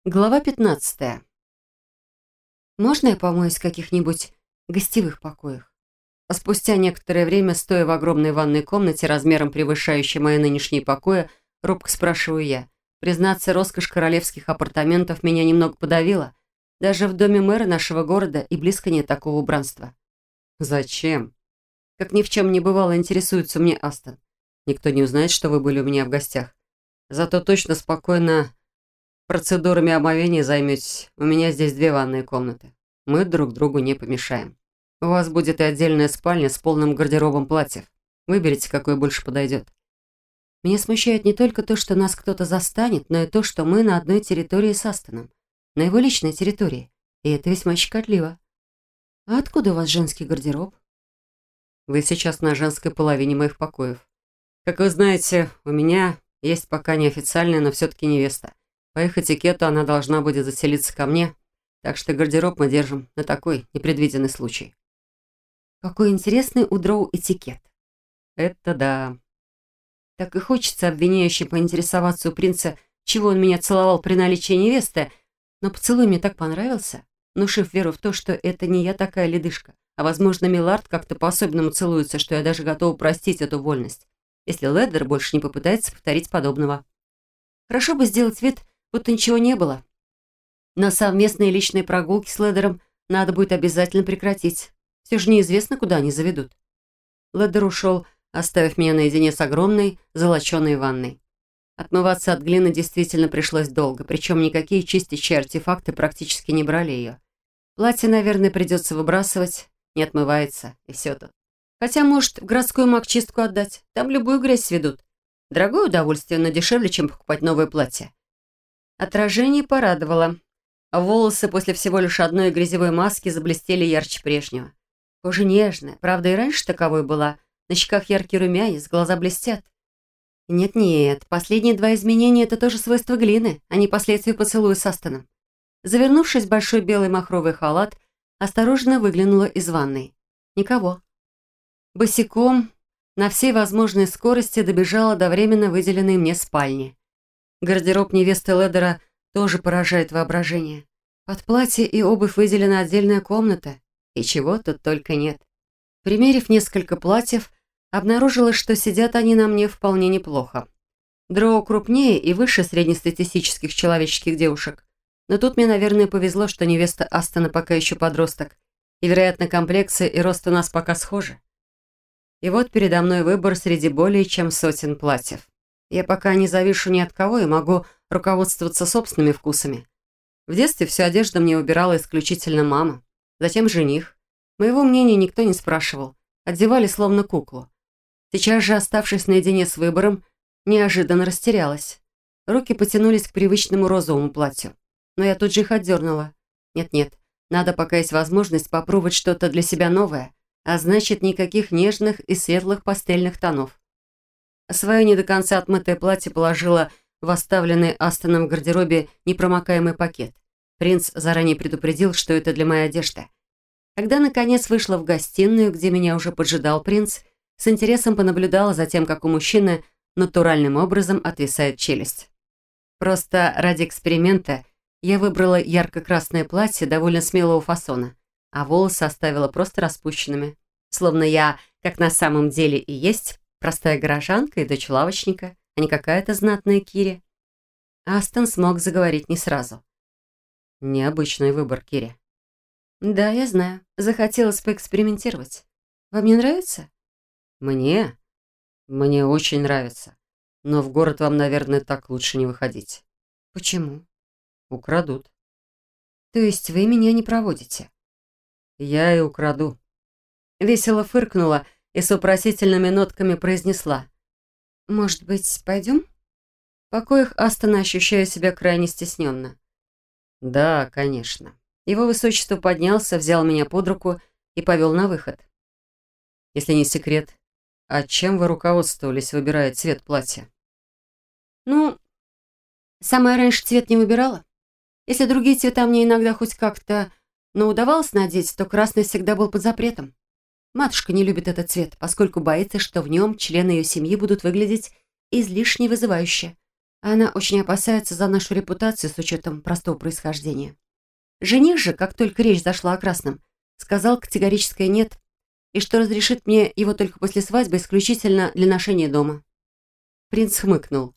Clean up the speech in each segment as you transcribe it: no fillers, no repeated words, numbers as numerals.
Глава 15. «Можно я помоюсь в каких-нибудь гостевых покоях?» А спустя некоторое время, стоя в огромной ванной комнате, размером превышающей мои нынешние покои, робко спрашиваю я. Признаться, роскошь королевских апартаментов меня немного подавила. Даже в доме мэра нашего города и близко нет такого убранства. «Зачем?» Как ни в чем не бывало, интересуется мне Астон. «Никто не узнает, что вы были у меня в гостях. Зато точно спокойно процедурами омовения займетесь. У меня здесь 2 ванные комнаты. Мы друг другу не помешаем. У вас будет и отдельная спальня с полным гардеробом платьев. Выберите, какое больше подойдет». Меня смущает не только то, что нас кто-то застанет, но и то, что мы на одной территории с Астоном. На его личной территории. И это весьма щекотливо. «А откуда у вас женский гардероб?» «Вы сейчас на женской половине моих покоев. Как вы знаете, у меня есть пока неофициальная, но все-таки невеста. По их этикету она должна будет заселиться ко мне, так что гардероб мы держим на такой непредвиденный случай». Какой интересный у Дроу этикет. Это да. Так и хочется обвиняюще поинтересоваться у принца, чего он меня целовал при наличии невесты, но поцелуй мне так понравился, внушив веру в то, что это не я такая ледышка, а, возможно, Милард как-то по-особенному целуется, что я даже готова простить эту вольность, если Леддер больше не попытается повторить подобного. Хорошо бы сделать вид, будто ничего не было. Но совместные личные прогулки с Леддером надо будет обязательно прекратить. Все же неизвестно, куда они заведут. Леддер ушел, оставив меня наедине с огромной золоченой ванной. Отмываться от глины действительно пришлось долго, причем никакие чистящие артефакты практически не брали ее. Платье, наверное, придется выбрасывать, не отмывается, и все тут. Хотя, может, в городскую магчистку отдать, там любую грязь сведут. Дорогое удовольствие, но дешевле, чем покупать новое платье. Отражение порадовало. А волосы после всего лишь одной грязевой маски заблестели ярче прежнего. Кожа нежная, правда, и раньше таковой была. На щеках яркий румянец, глаза блестят. Нет-нет, последние 2 изменения — это тоже свойство глины, а не последствия поцелуя с Астоном. Завернувшись в большой белый махровый халат, осторожно выглянула из ванной. Никого. Босиком, на всей возможной скорости добежала до временно выделенной мне спальни. Гардероб невесты Леддера тоже поражает воображение. Под платье и обувь выделена отдельная комната, и чего тут только нет. Примерив несколько платьев, обнаружила, что сидят они на мне вполне неплохо. Дроу крупнее и выше среднестатистических человеческих девушек. Но тут мне, наверное, повезло, что невеста Астона пока еще подросток, и, вероятно, комплекция и рост у нас пока схожи. И вот передо мной выбор среди более чем сотен платьев. Я пока не завишу ни от кого и могу руководствоваться собственными вкусами. В детстве всю одежду мне выбирала исключительно мама, затем жених. Моего мнения никто не спрашивал, одевали словно куклу. Сейчас же, оставшись наедине с выбором, неожиданно растерялась. Руки потянулись к привычному розовому платью, но я тут же их отдернула. Нет-нет, надо, пока есть возможность, попробовать что-то для себя новое, а значит, никаких нежных и светлых пастельных тонов. Свое не до конца отмытое платье положила в оставленный Астоном в гардеробе непромокаемый пакет. Принц заранее предупредил, что это для моей одежды. Когда, наконец, вышла в гостиную, где меня уже поджидал принц, с интересом понаблюдала за тем, как у мужчины натуральным образом отвисает челюсть. Просто ради эксперимента я выбрала ярко-красное платье довольно смелого фасона, а волосы оставила просто распущенными, словно я, как на самом деле и есть, простая горожанка и дочь лавочника, а не какая-то знатная Кири. Астон смог заговорить не сразу. Необычный выбор, Кири. Да, я знаю. Захотелось поэкспериментировать. Вам не нравится? Мне? Мне очень нравится. Но в город вам, наверное, так лучше не выходить. Почему? Украдут. То есть вы меня не проводите? Я и украду. Весело фыркнула и с вопросительными нотками произнесла. Может быть, пойдем? В покоях Астона ощущаю себя крайне стесненно. Да, конечно. Его высочество поднялся, взял меня под руку и повел на выход. Если не секрет, а чем вы руководствовались, выбирая цвет платья? Ну, сама раньше цвет не выбирала. Если другие цвета мне иногда хоть как-то, но удавалось надеть, то красный всегда был под запретом. Матушка не любит этот цвет, поскольку боится, что в нем члены ее семьи будут выглядеть излишне вызывающе. Она очень опасается за нашу репутацию с учетом простого происхождения. Жених же, как только речь зашла о красном, сказал категорическое «нет», и что разрешит мне его только после свадьбы исключительно для ношения дома. Принц хмыкнул.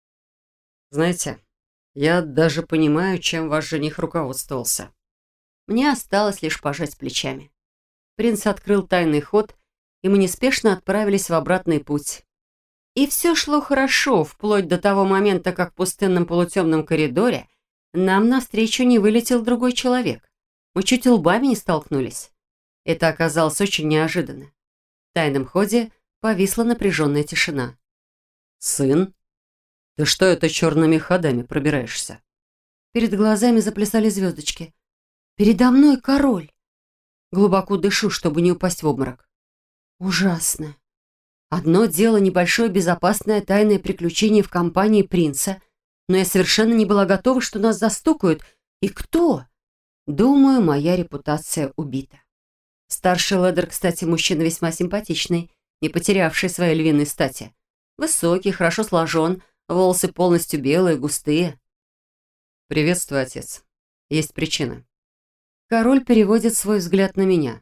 «Знаете, я даже понимаю, чем ваш жених руководствовался». Мне осталось лишь пожать плечами. Принц открыл тайный ход, и мы неспешно отправились в обратный путь. И все шло хорошо, вплоть до того момента, как в пустынном полутемном коридоре нам навстречу не вылетел другой человек. Мы чуть лбами не столкнулись. Это оказалось очень неожиданно. В тайном ходе повисла напряженная тишина. «Сын, ты что это черными ходами пробираешься?» Перед глазами заплясали звездочки. «Передо мной король!» Глубоко дышу, чтобы не упасть в обморок. Ужасно. Одно дело небольшое безопасное тайное приключение в компании принца, но я совершенно не была готова, что нас застукают. И кто? Думаю, моя репутация убита. Старший Ледер, кстати, мужчина весьма симпатичный, не потерявший своей львиной стати. Высокий, хорошо сложен, волосы полностью белые, густые. «Приветствую, отец. Есть причина». Король переводит свой взгляд на меня.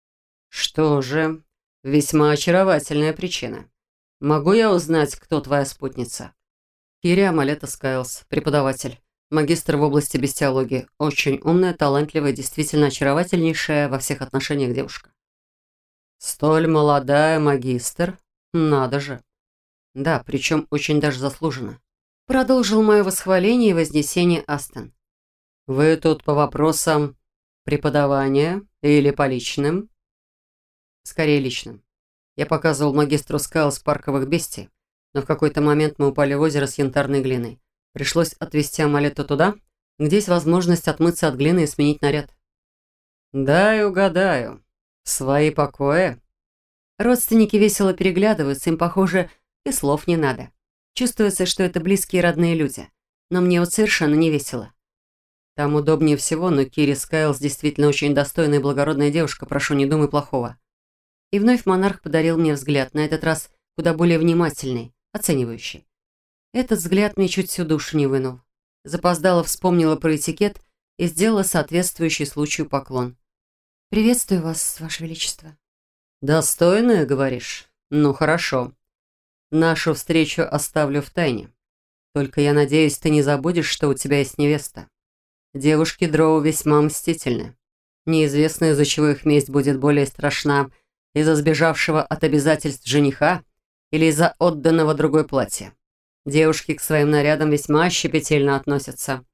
«Что же, весьма очаровательная причина. Могу я узнать, кто твоя спутница?» Кири Амалета Скайлс, преподаватель, магистр в области бестиологии, очень умная, талантливая, действительно очаровательнейшая во всех отношениях девушка. «Столь молодая магистр? Надо же!» «Да, причем очень даже заслуженно», — продолжил мое восхваление и вознесение Астон. «Вы тут по вопросам преподавания или по личным?» «Скорее личным. Я показывал магистру Скайлс парковых бестий, но в какой-то момент мы упали в озеро с янтарной глиной. Пришлось отвезти Амалетту туда, где есть возможность отмыться от глины и сменить наряд». «Дай угадаю. Свои покои?» Родственники весело переглядываются, им, похоже, и слов не надо. Чувствуется, что это близкие и родные люди. Но мне вот совершенно не весело. Там удобнее всего, но Кири Скайлс действительно очень достойная и благородная девушка, прошу, не думай плохого. И вновь монарх подарил мне взгляд, на этот раз куда более внимательный, оценивающий. Этот взгляд мне чуть всю душу не вынул. Запоздала, вспомнила про этикет и сделала соответствующий случаю поклон. «Приветствую вас, ваше величество». «Достойная, говоришь? Ну, хорошо. Нашу встречу оставлю в тайне. Только я надеюсь, ты не забудешь, что у тебя есть невеста. Девушки Дроу весьма мстительны. Неизвестно, из-за чего их месть будет более страшна, из-за сбежавшего от обязательств жениха или из-за отданного другой платья. Девушки к своим нарядам весьма щепетильно относятся».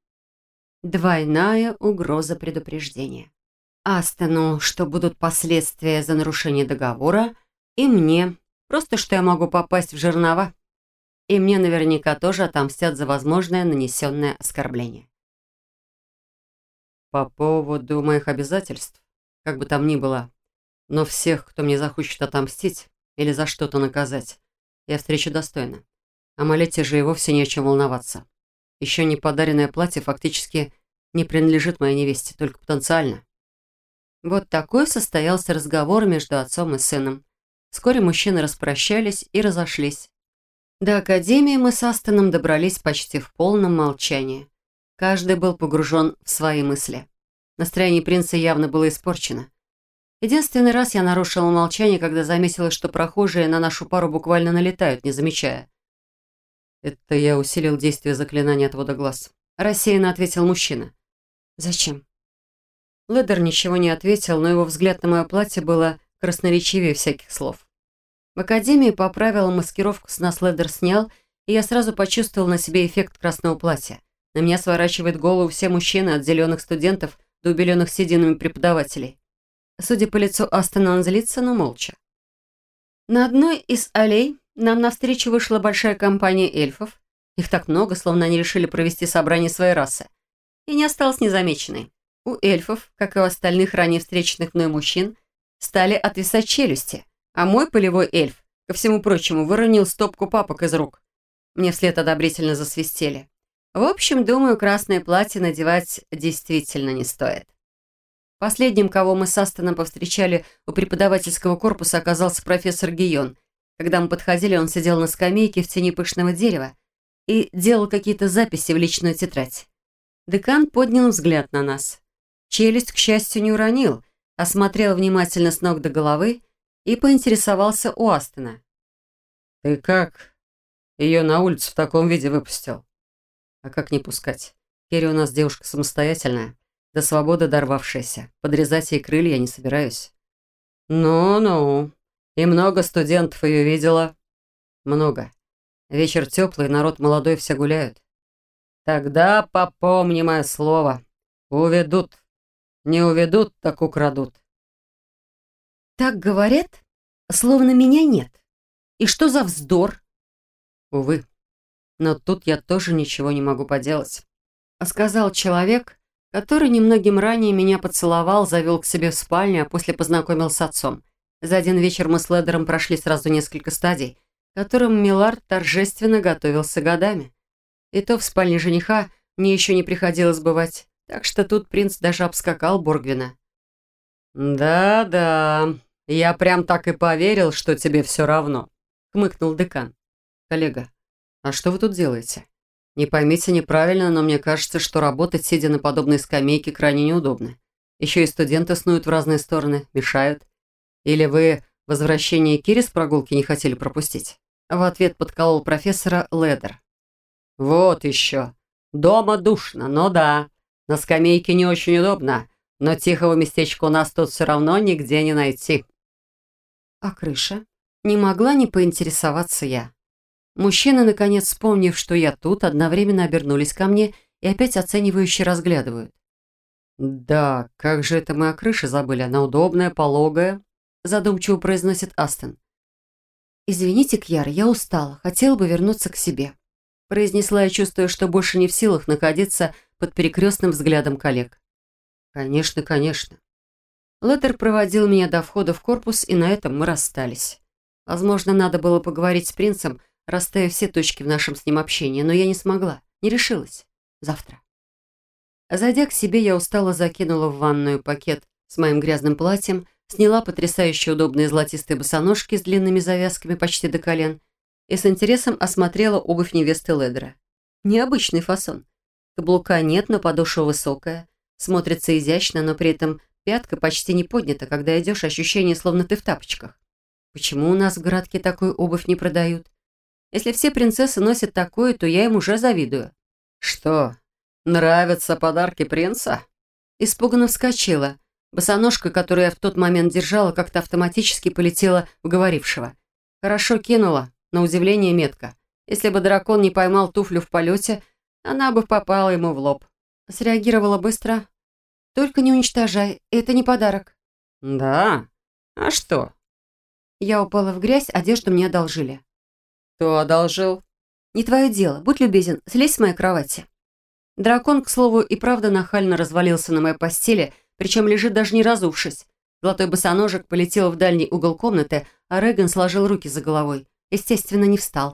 Двойная угроза предупреждения. Астону, что будут последствия за нарушение договора, и мне, просто что я могу попасть в жернова. И мне наверняка тоже отомстят за возможное нанесенное оскорбление. По поводу моих обязательств, как бы там ни было, но всех, кто мне захочет отомстить или за что-то наказать, я встречу достойно. Амалете же и вовсе не о чем волноваться. Еще не подаренное платье фактически не принадлежит моей невесте, только потенциально. Вот такой состоялся разговор между отцом и сыном. Вскоре мужчины распрощались и разошлись. До академии мы с Астоном добрались почти в полном молчании. Каждый был погружен в свои мысли. Настроение принца явно было испорчено. Единственный раз я нарушила молчание, когда заметила, что прохожие на нашу пару буквально налетают, не замечая. «Это я усилил действие заклинания отвода глаз», — рассеянно ответил мужчина. «Зачем?» Ледер ничего не ответил, но его взгляд на мое платье было красноречивее всяких слов. В академии по правилам маскировку с нас Ледер снял, и я сразу почувствовал на себе эффект красного платья. На меня сворачивает голову все мужчины, от зеленых студентов до убеленных сединами преподавателей. Судя по лицу Астона, он злится, но молча. На одной из аллей нам навстречу вышла большая компания эльфов. Их так много, словно они решили провести собрание своей расы. И не осталось незамеченной. У эльфов, как и у остальных ранее встреченных мной мужчин, стали отвисать челюсти, а мой полевой эльф, ко всему прочему, выронил стопку папок из рук. Мне вслед одобрительно засвистели. В общем, думаю, красное платье надевать действительно не стоит. Последним, кого мы с Астоном повстречали у преподавательского корпуса, оказался профессор Гийон. Когда мы подходили, он сидел на скамейке в тени пышного дерева и делал какие-то записи в личную тетрадь. Декан поднял взгляд на нас. Челюсть, к счастью, не уронил, осмотрел внимательно с ног до головы и поинтересовался у Астона. «Ты как? Ее на улицу в таком виде выпустил?» «А как не пускать? Керри у нас девушка самостоятельная, до свободы дорвавшаяся. Подрезать ей крылья я не собираюсь». «Ну-ну. И много студентов ее видела?» «Много. Вечер теплый, народ молодой, все гуляют». «Тогда попомни мое слово. Уведут. Не уведут, так украдут». «Так говорят, словно меня нет. И что за вздор?» «Увы. Но тут я тоже ничего не могу поделать», — сказал человек, который немногим ранее меня поцеловал, завел к себе в спальню, а после познакомил с отцом. За один вечер мы с Ледером прошли сразу несколько стадий, к которым Миллард торжественно готовился годами. И то в спальне жениха мне еще не приходилось бывать, так что тут принц даже обскакал Боргвина. «Да-да, я прям так и поверил, что тебе все равно», — хмыкнул декан. «Коллега, а что вы тут делаете? Не поймите неправильно, но мне кажется, что работать, сидя на подобной скамейке, крайне неудобно. Еще и студенты снуют в разные стороны, мешают. Или вы возвращение Кири с прогулки не хотели пропустить?» В ответ подколол профессора Ледер. «Вот еще. Дома душно, но да. На скамейке не очень удобно, но тихого местечка у нас тут все равно нигде не найти». «А крыша?» Не могла не поинтересоваться я. Мужчины, наконец вспомнив, что я тут, одновременно обернулись ко мне и опять оценивающе разглядывают. «Да, как же это мы о крыше забыли? Она удобная, пологая», задумчиво произносит Астон. «Извините, Кьяра, я устала. Хотела бы вернуться к себе», произнесла я, чувствуя, что больше не в силах находиться под перекрестным взглядом коллег. «Конечно, конечно». Леттер проводил меня до входа в корпус, и на этом мы расстались. Возможно, надо было поговорить с принцем, расставив все точки в нашем с ним общении, но я не смогла, не решилась. Завтра. Зайдя к себе, я устало закинула в ванную пакет с моим грязным платьем, сняла потрясающе удобные золотистые босоножки с длинными завязками почти до колен и с интересом осмотрела обувь невесты Ледера. Необычный фасон. Каблука нет, но подошва высокая. Смотрится изящно, но при этом пятка почти не поднята. Когда идешь, ощущение, словно ты в тапочках. Почему у нас в городке такую обувь не продают? Если все принцессы носят такое, то я им уже завидую. «Что, нравятся подарки принца?» Испуганно вскочила. Босоножка, которую я в тот момент держала, как-то автоматически полетела в говорившего. Хорошо кинула, на удивление метко. Если бы дракон не поймал туфлю в полете, она бы попала ему в лоб. Среагировала быстро. «Только не уничтожай, это не подарок». «Да? А что?» Я упала в грязь, одежду мне одолжили. «Кто одолжил?» «Не твое дело. Будь любезен, слезь с моей кровати». Дракон, к слову, и правда нахально развалился на моей постели, причем лежит даже не разувшись. Золотой босоножек полетел в дальний угол комнаты, а Реган сложил руки за головой. Естественно, не встал.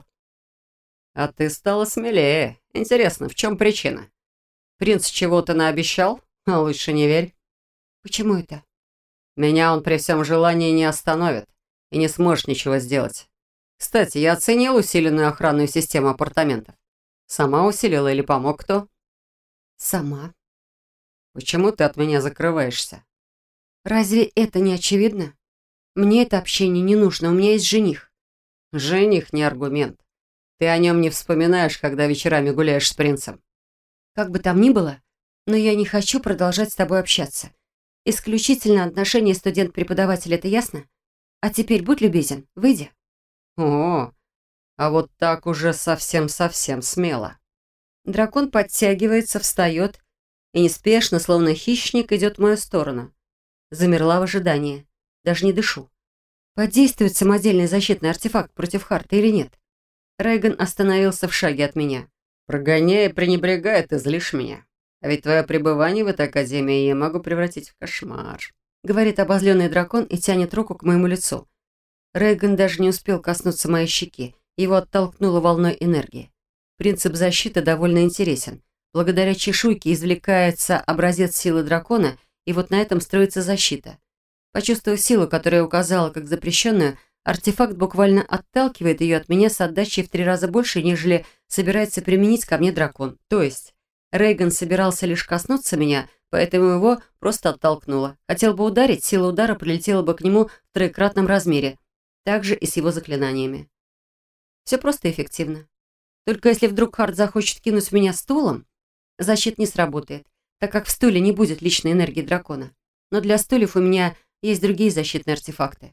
«А ты стала смелее. Интересно, в чем причина? Принц чего-то наобещал? А лучше не верь». «Почему это?» «Меня он при всем желании не остановит и не сможет ничего сделать. Кстати, я оценил усиленную охранную систему апартаментов. Сама усилила или помог кто?» «Сама». «Почему ты от меня закрываешься?» «Разве это не очевидно? Мне это общение не нужно, у меня есть жених». «Жених не аргумент. Ты о нем не вспоминаешь, когда вечерами гуляешь с принцем». «Как бы там ни было, но я не хочу продолжать с тобой общаться. Исключительно отношения студент-преподаватель, это ясно? А теперь будь любезен, выйди». «О, а вот так уже совсем-совсем смело». Дракон подтягивается, встает и неспешно, словно хищник, идет в мою сторону. Замерла в ожидании. Даже не дышу. Подействует самодельный защитный артефакт против Харта или нет? Рейган остановился в шаге от меня. «Прогоняя и пренебрегая, ты злишь меня. А ведь твое пребывание в этой академии я могу превратить в кошмар», говорит обозленный дракон и тянет руку к моему лицу. Рейган даже не успел коснуться моей щеки. Его оттолкнуло волной энергии. Принцип защиты довольно интересен. Благодаря чешуйке извлекается образец силы дракона, и вот на этом строится защита. Почувствовав силу, которую я указала как запрещенную, Артефакт буквально отталкивает ее от меня с отдачей в 3 раза больше, нежели собирается применить ко мне дракон. То есть Рейган собирался лишь коснуться меня, поэтому его просто оттолкнуло. Хотел бы ударить, сила удара прилетела бы к нему в троекратном размере. Так же и с его заклинаниями. Все просто и эффективно. Только если вдруг Харт захочет кинуть в меня стулом, защита не сработает, так как в стуле не будет личной энергии дракона. Но для стульев у меня есть другие защитные артефакты.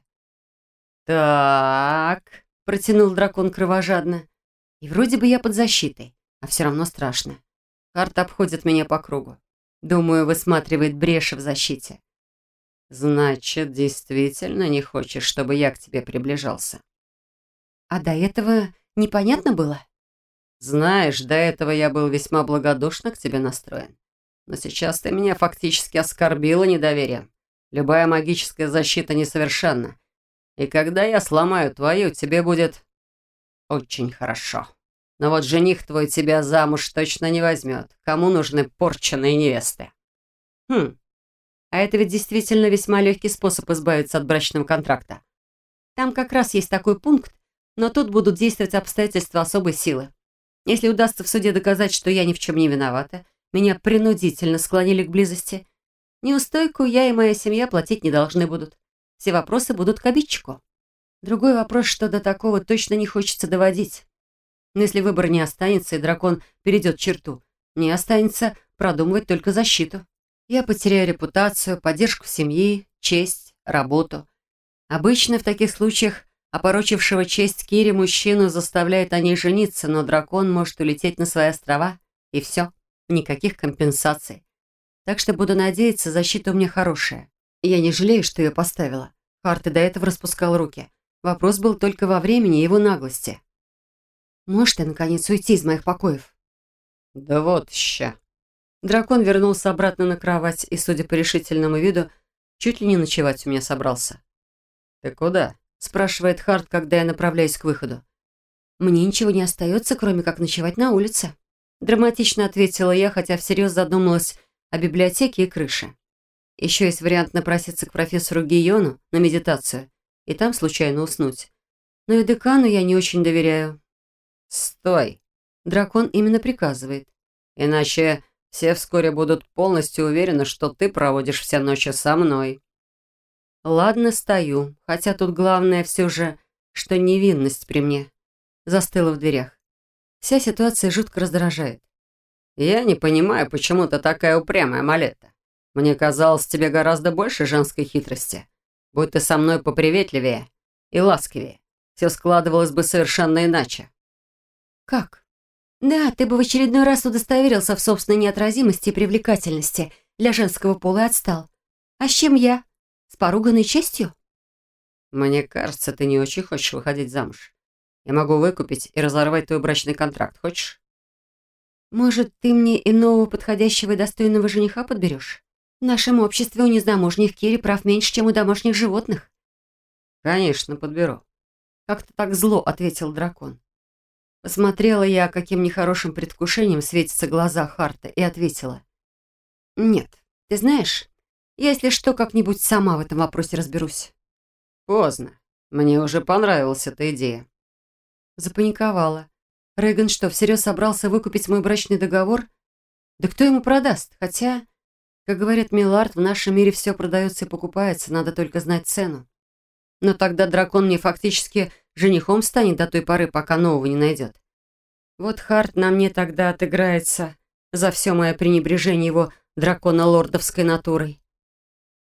«Так», — протянул дракон кровожадно. И вроде бы я под защитой, а все равно страшно. Харт обходит меня по кругу. Думаю, высматривает бреши в защите. «Значит, действительно не хочешь, чтобы я к тебе приближался?» «А до этого непонятно было?» «Знаешь, до этого я был весьма благодушно к тебе настроен. Но сейчас ты меня фактически оскорбила недоверием. Любая магическая защита несовершенна. И когда я сломаю твою, тебе будет очень хорошо. Но вот жених твой тебя замуж точно не возьмет. Кому нужны порченые невесты?» «Хм, а это ведь действительно весьма легкий способ избавиться от брачного контракта. Там как раз есть такой пункт, но тут будут действовать обстоятельства особой силы. Если удастся в суде доказать, что я ни в чем не виновата, меня принудительно склонили к близости, неустойку я и моя семья платить не должны будут. Все вопросы будут к обидчику. Другой вопрос, что до такого точно не хочется доводить. Но если выбор не останется, и дракон перейдет черту, мне останется продумывать только защиту. Я потеряю репутацию, поддержку семьи, честь, работу. Обычно в таких случаях опорочившего честь Кири мужчину заставляет о ней жениться, но дракон может улететь на свои острова, и все, никаких компенсаций. Так что буду надеяться, защита у меня хорошая. Я не жалею, что ее поставила. Харт и до этого распускал руки. Вопрос был только во времени и его наглости. «Можешь ты, наконец, уйти из моих покоев?» «Да вот ща». Дракон вернулся обратно на кровать и, судя по решительному виду, чуть ли не ночевать у меня собрался. «Ты куда?» — спрашивает Харт, когда я направляюсь к выходу. «Мне ничего не остается, кроме как ночевать на улице», — драматично ответила я, хотя всерьез задумалась о библиотеке и крыше. Еще есть вариант напроситься к профессору Гийону на медитацию и там случайно уснуть. Но и декану я не очень доверяю. «Стой!» Дракон именно приказывает. «Иначе все вскоре будут полностью уверены, что ты проводишь все ночи со мной». Ладно, стою, хотя тут главное все же, что невинность при мне. Застыла в дверях. Вся ситуация жутко раздражает. «Я не понимаю, почему ты такая упрямая, Малета. Мне казалось, тебе гораздо больше женской хитрости. Будь ты со мной поприветливее и ласковее, все складывалось бы совершенно иначе». «Как?» «Да, ты бы в очередной раз удостоверился в собственной неотразимости и привлекательности для женского пола и отстал. А с чем я? С поруганной честью?» «Мне кажется, ты не очень хочешь выходить замуж. Я могу выкупить и разорвать твой брачный контракт. Хочешь?» «Может, ты мне иного подходящего и достойного жениха подберешь? В нашем обществе у незамужних Кири прав меньше, чем у домашних животных». «Конечно, подберу», — как-то так зло ответил дракон. Посмотрела я, каким нехорошим предвкушением светятся глаза Харта, и ответила. «Нет, ты знаешь, я, если что, как-нибудь сама в этом вопросе разберусь». «Поздно. Мне уже понравилась эта идея». Запаниковала. Рейган что, всерьез собрался выкупить мой брачный договор? Да кто ему продаст? Хотя, как говорит Миллард, в нашем мире все продается и покупается, надо только знать цену. Но тогда дракон мне фактически женихом станет до той поры, пока нового не найдет. Вот Харт на мне тогда отыграется за все мое пренебрежение его дракона-лордовской натурой.